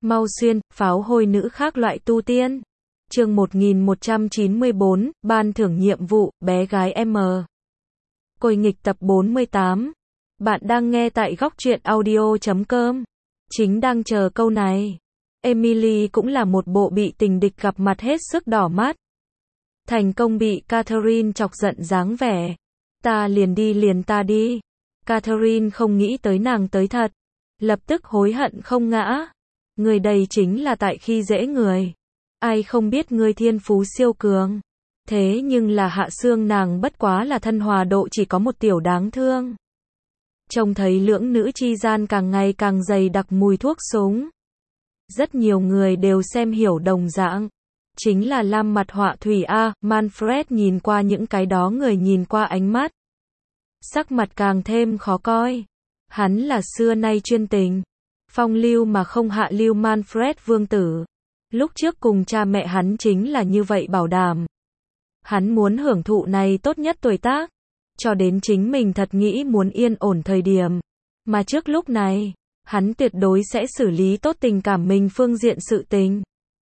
Mau xuyên, pháo hôi nữ khác loại tu tiên. Chương 1194, ban thưởng nhiệm vụ, bé gái M. Côi nghịch tập 48. Bạn đang nghe tại góc truyện audio.com. Chính đang chờ câu này. Emily cũng là một bộ bị tình địch gặp mặt hết sức đỏ mắt. Thành công bị Catherine chọc giận dáng vẻ. Ta liền đi liền ta đi. Catherine không nghĩ tới nàng tới thật. Lập tức hối hận không ngã. Người đây chính là tại khi dễ người. Ai không biết ngươi thiên phú siêu cường. Thế nhưng là hạ xương nàng bất quá là thân hòa độ chỉ có một tiểu đáng thương. Trông thấy lưỡng nữ chi gian càng ngày càng dày đặc mùi thuốc súng. Rất nhiều người đều xem hiểu đồng dạng. Chính là Lam mặt họa thủy A, Manfred nhìn qua những cái đó người nhìn qua ánh mắt. Sắc mặt càng thêm khó coi. Hắn là xưa nay chuyên tình. Phong lưu mà không hạ lưu Manfred vương tử. Lúc trước cùng cha mẹ hắn chính là như vậy bảo đảm. Hắn muốn hưởng thụ này tốt nhất tuổi tác. Cho đến chính mình thật nghĩ muốn yên ổn thời điểm. Mà trước lúc này, hắn tuyệt đối sẽ xử lý tốt tình cảm mình phương diện sự tình.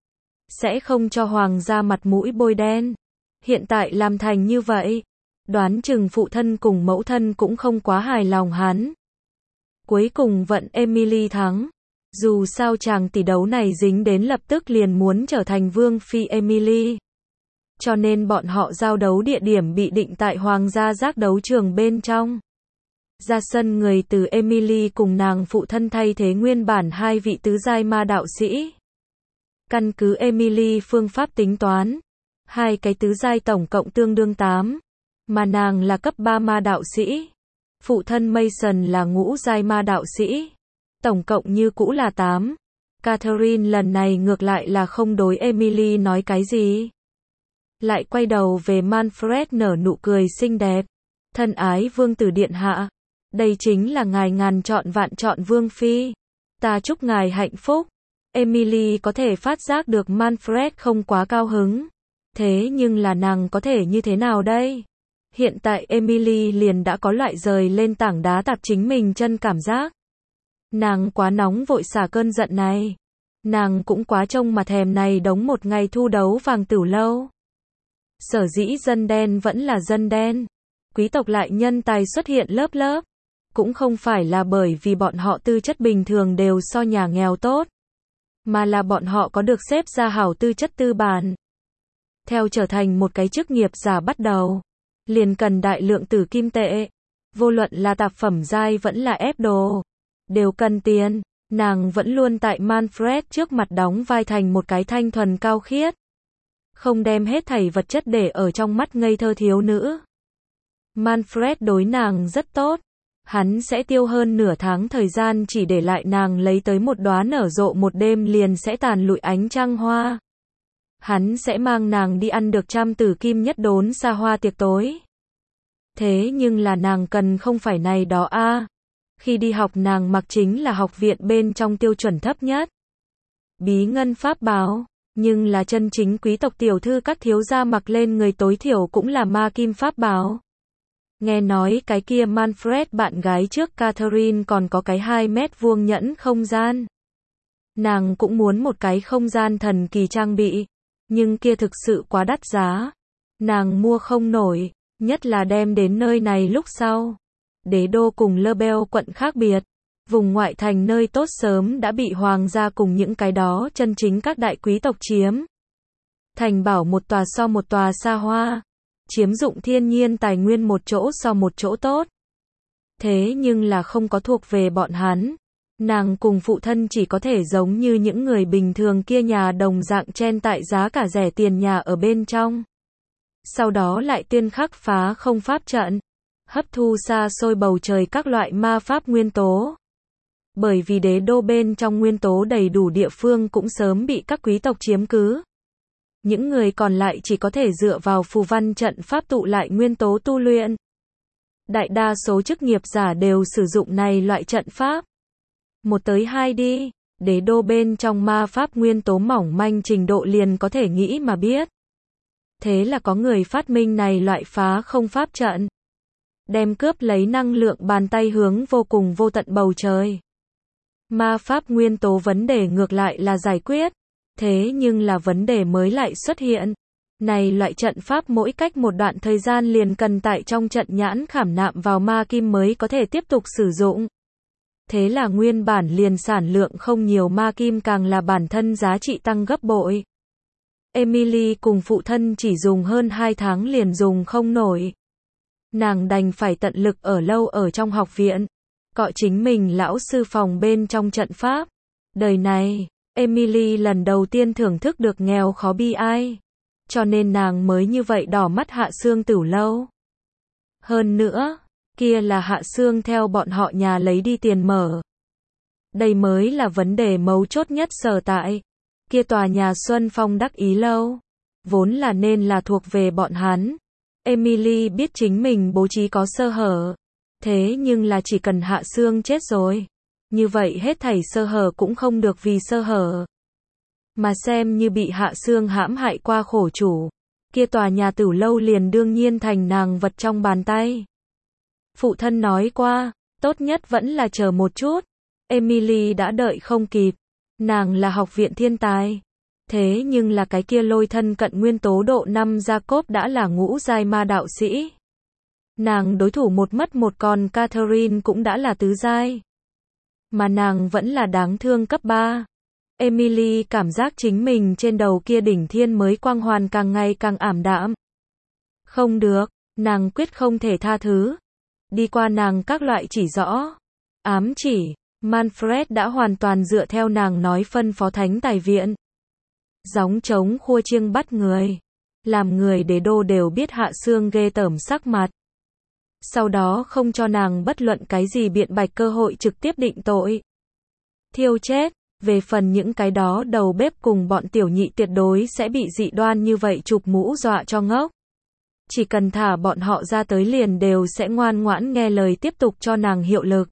Sẽ không cho hoàng gia mặt mũi bôi đen. Hiện tại làm thành như vậy. Đoán chừng phụ thân cùng mẫu thân cũng không quá hài lòng hắn. Cuối cùng vận Emily thắng. Dù sao chàng tỷ đấu này dính đến lập tức liền muốn trở thành vương phi Emily. Cho nên bọn họ giao đấu địa điểm bị định tại hoàng gia giác đấu trường bên trong. Ra sân người từ Emily cùng nàng phụ thân thay thế nguyên bản hai vị tứ giai ma đạo sĩ. Căn cứ Emily phương pháp tính toán. Hai cái tứ giai tổng cộng tương đương 8. Mà nàng là cấp 3 ma đạo sĩ. Phụ thân Mason là ngũ giai ma đạo sĩ. Tổng cộng như cũ là 8. Catherine lần này ngược lại là không đối Emily nói cái gì. Lại quay đầu về Manfred nở nụ cười xinh đẹp. Thân ái vương tử điện hạ. Đây chính là ngài ngàn chọn vạn chọn vương phi. Ta chúc ngài hạnh phúc. Emily có thể phát giác được Manfred không quá cao hứng. Thế nhưng là nàng có thể như thế nào đây? Hiện tại Emily liền đã có loại rời lên tảng đá tạp chính mình chân cảm giác. Nàng quá nóng vội xả cơn giận này. Nàng cũng quá trông mà thèm này đống một ngày thu đấu vàng tửu lâu. Sở dĩ dân đen vẫn là dân đen. Quý tộc lại nhân tài xuất hiện lớp lớp. Cũng không phải là bởi vì bọn họ tư chất bình thường đều so nhà nghèo tốt. Mà là bọn họ có được xếp ra hảo tư chất tư bản. Theo trở thành một cái chức nghiệp giả bắt đầu. Liền cần đại lượng tử kim tệ. Vô luận là tạp phẩm giai vẫn là ép đồ. Đều cần tiền. Nàng vẫn luôn tại Manfred trước mặt đóng vai thành một cái thanh thuần cao khiết. Không đem hết thảy vật chất để ở trong mắt ngây thơ thiếu nữ. Manfred đối nàng rất tốt. Hắn sẽ tiêu hơn nửa tháng thời gian chỉ để lại nàng lấy tới một đóa nở rộ một đêm liền sẽ tàn lụi ánh trăng hoa. Hắn sẽ mang nàng đi ăn được trăm tử kim nhất đốn xa hoa tiệc tối. Thế nhưng là nàng cần không phải này đó a. Khi đi học nàng mặc chính là học viện bên trong tiêu chuẩn thấp nhất. Bí ngân pháp bào. Nhưng là chân chính quý tộc tiểu thư các thiếu gia mặc lên người tối thiểu cũng là ma kim pháp bào. Nghe nói cái kia Manfred bạn gái trước Catherine còn có cái 2 mét vuông nhẫn không gian. Nàng cũng muốn một cái không gian thần kỳ trang bị. Nhưng kia thực sự quá đắt giá. Nàng mua không nổi. Nhất là đem đến nơi này lúc sau. Đế đô cùng Le Bel quận khác biệt. Vùng ngoại thành nơi tốt sớm đã bị hoàng gia cùng những cái đó chân chính các đại quý tộc chiếm. Thành bảo một tòa so một tòa xa hoa. Chiếm dụng thiên nhiên tài nguyên một chỗ so một chỗ tốt. Thế nhưng là không có thuộc về bọn hắn. Nàng cùng phụ thân chỉ có thể giống như những người bình thường kia nhà đồng dạng chen tại giá cả rẻ tiền nhà ở bên trong. Sau đó lại tiên khắc phá không pháp trận. Hấp thu xa xôi bầu trời các loại ma pháp nguyên tố. Bởi vì đế đô bên trong nguyên tố đầy đủ địa phương cũng sớm bị các quý tộc chiếm cứ. Những người còn lại chỉ có thể dựa vào phù văn trận pháp tụ lại nguyên tố tu luyện. Đại đa số chức nghiệp giả đều sử dụng này loại trận pháp. 1 tới 2 đi, đế đô bên trong ma pháp nguyên tố mỏng manh trình độ liền có thể nghĩ mà biết. Thế là có người phát minh này loại phá không pháp trận. Đem cướp lấy năng lượng bàn tay hướng vô cùng vô tận bầu trời. Ma pháp nguyên tố vấn đề ngược lại là giải quyết. Thế nhưng là vấn đề mới lại xuất hiện. Này loại trận pháp mỗi cách một đoạn thời gian liền cần tải trong trận nhãn khảm nạm vào ma kim mới có thể tiếp tục sử dụng. Thế là nguyên bản liền sản lượng không nhiều ma kim càng là bản thân giá trị tăng gấp bội. Emily cùng phụ thân chỉ dùng hơn 2 tháng liền dùng không nổi. Nàng đành phải tận lực ở lâu ở trong học viện, gọi chính mình lão sư phòng bên trong trận pháp. Đời này, Emily lần đầu tiên thưởng thức được nghèo khó bi ai. Cho nên nàng mới như vậy đỏ mắt Hạ Sương Tửu lâu. Hơn nữa, kia là Hạ Sương theo bọn họ nhà lấy đi tiền mở. Đây mới là vấn đề mấu chốt nhất sở tại. Kia tòa nhà Xuân Phong đắc ý lâu, vốn là nên là thuộc về bọn hắn. Emily biết chính mình bố trí có sơ hở. Thế nhưng là chỉ cần Hạ Sương chết rồi. Như vậy hết thảy sơ hở cũng không được vì sơ hở. Mà xem như bị Hạ Sương hãm hại qua khổ chủ. Kia tòa nhà Tửu lâu liền đương nhiên thành nàng vật trong bàn tay. Phụ thân nói qua, tốt nhất vẫn là chờ một chút. Emily đã đợi không kịp. Nàng là học viện thiên tài. Thế nhưng là cái kia lôi thân cận nguyên tố độ 5 Jacob đã là ngũ giai ma đạo sĩ. Nàng đối thủ một mất một còn Catherine cũng đã là tứ giai. Mà nàng vẫn là đáng thương cấp 3. Emily cảm giác chính mình trên đầu kia đỉnh thiên mới quang hoàn càng ngày càng ảm đạm. Không được, nàng quyết không thể tha thứ. Đi qua nàng các loại chỉ rõ, ám chỉ, Manfred đã hoàn toàn dựa theo nàng nói phân phó thánh tài viện. Gióng trống khua chiêng bắt người. Làm người đế đô đều biết Hạ Sương ghê tởm sắc mặt. Sau đó không cho nàng bất luận cái gì biện bạch cơ hội trực tiếp định tội. Thiêu chết. Về phần những cái đó đầu bếp cùng bọn tiểu nhị tuyệt đối sẽ bị dị đoan như vậy chụp mũ dọa cho ngốc. Chỉ cần thả bọn họ ra tới liền đều sẽ ngoan ngoãn nghe lời tiếp tục cho nàng hiệu lực.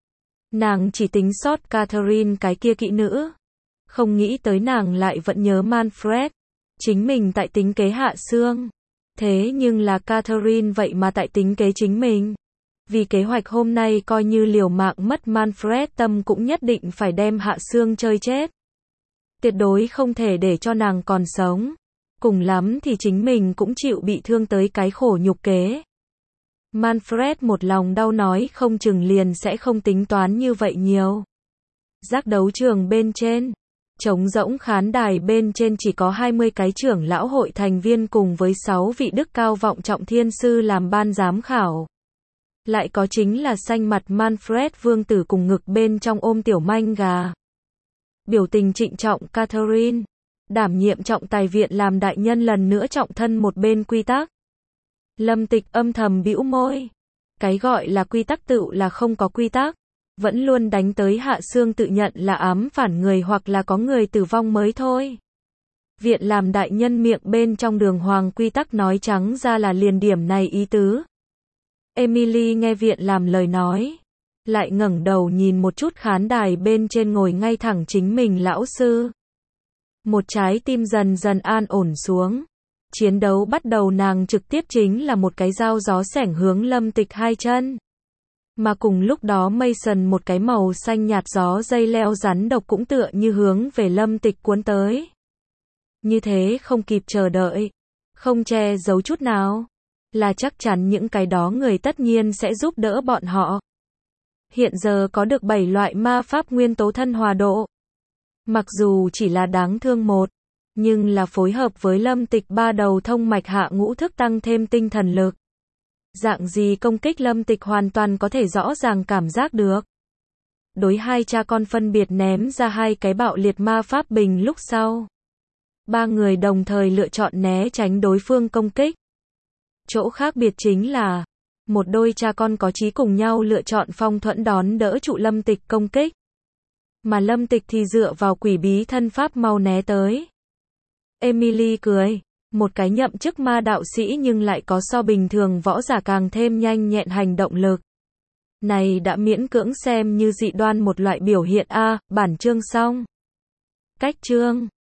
Nàng chỉ tính sót Catherine cái kia kỹ nữ. Không nghĩ tới nàng lại vẫn nhớ Manfred. Chính mình tại tính kế Hạ Sương. Thế nhưng là Catherine vậy mà tại tính kế chính mình. Vì kế hoạch hôm nay coi như liều mạng mất Manfred tâm cũng nhất định phải đem Hạ Sương chơi chết. Tuyệt đối không thể để cho nàng còn sống. Cùng lắm thì chính mình cũng chịu bị thương tới cái khổ nhục kế. Manfred một lòng đau nói không chừng liền sẽ không tính toán như vậy nhiều. Giác đấu trường bên trên. Trống rỗng khán đài bên trên chỉ có 20 cái trưởng lão hội thành viên cùng với 6 vị đức cao vọng trọng thiên sư làm ban giám khảo. Lại có chính là xanh mặt Manfred vương tử cùng ngực bên trong ôm tiểu manh gà. Biểu tình trịnh trọng Catherine. Đảm nhiệm trọng tài viện làm đại nhân lần nữa trọng thân một bên quy tắc. Lâm Tịch âm thầm bĩu môi. Cái gọi là quy tắc tựu là không có quy tắc. Vẫn luôn đánh tới Hạ Sương tự nhận là ám phản người hoặc là có người tử vong mới thôi. Viện làm đại nhân miệng bên trong đường hoàng quy tắc nói trắng ra là liền điểm này ý tứ. Emily nghe viện làm lời nói. Lại ngẩng đầu nhìn một chút khán đài bên trên ngồi ngay thẳng chính mình lão sư. Một trái tim dần dần an ổn xuống. Chiến đấu bắt đầu nàng trực tiếp chính là một cái dao gió xẻng hướng Lâm Tịch hai chân. Mà cùng lúc đó Mason một cái màu xanh nhạt gió dây leo rắn độc cũng tựa như hướng về Lâm Tịch cuốn tới. Như thế không kịp chờ đợi. Không che giấu chút nào. Là chắc chắn những cái đó người tất nhiên sẽ giúp đỡ bọn họ. Hiện giờ có được 7 loại ma pháp nguyên tố thân hòa độ. Mặc dù chỉ là đáng thương một, nhưng là phối hợp với Lâm Tịch ba đầu thông mạch hạ ngũ thức tăng thêm tinh thần lực. Dạng gì công kích Lâm Tịch hoàn toàn có thể rõ ràng cảm giác được. Đối hai cha con phân biệt ném ra hai cái bạo liệt ma pháp bình lúc sau. Ba người đồng thời lựa chọn né tránh đối phương công kích. Chỗ khác biệt chính là, một đôi cha con có chí cùng nhau lựa chọn phong thuẫn đón đỡ trụ Lâm Tịch công kích. Mà Lâm Tịch thì dựa vào quỷ bí thân pháp mau né tới. Emily cười, một cái nhậm chức ma đạo sĩ nhưng lại có so bình thường võ giả càng thêm nhanh nhẹn hành động lực. Này đã miễn cưỡng xem như dị đoan một loại biểu hiện a, bản chương xong. Cách chương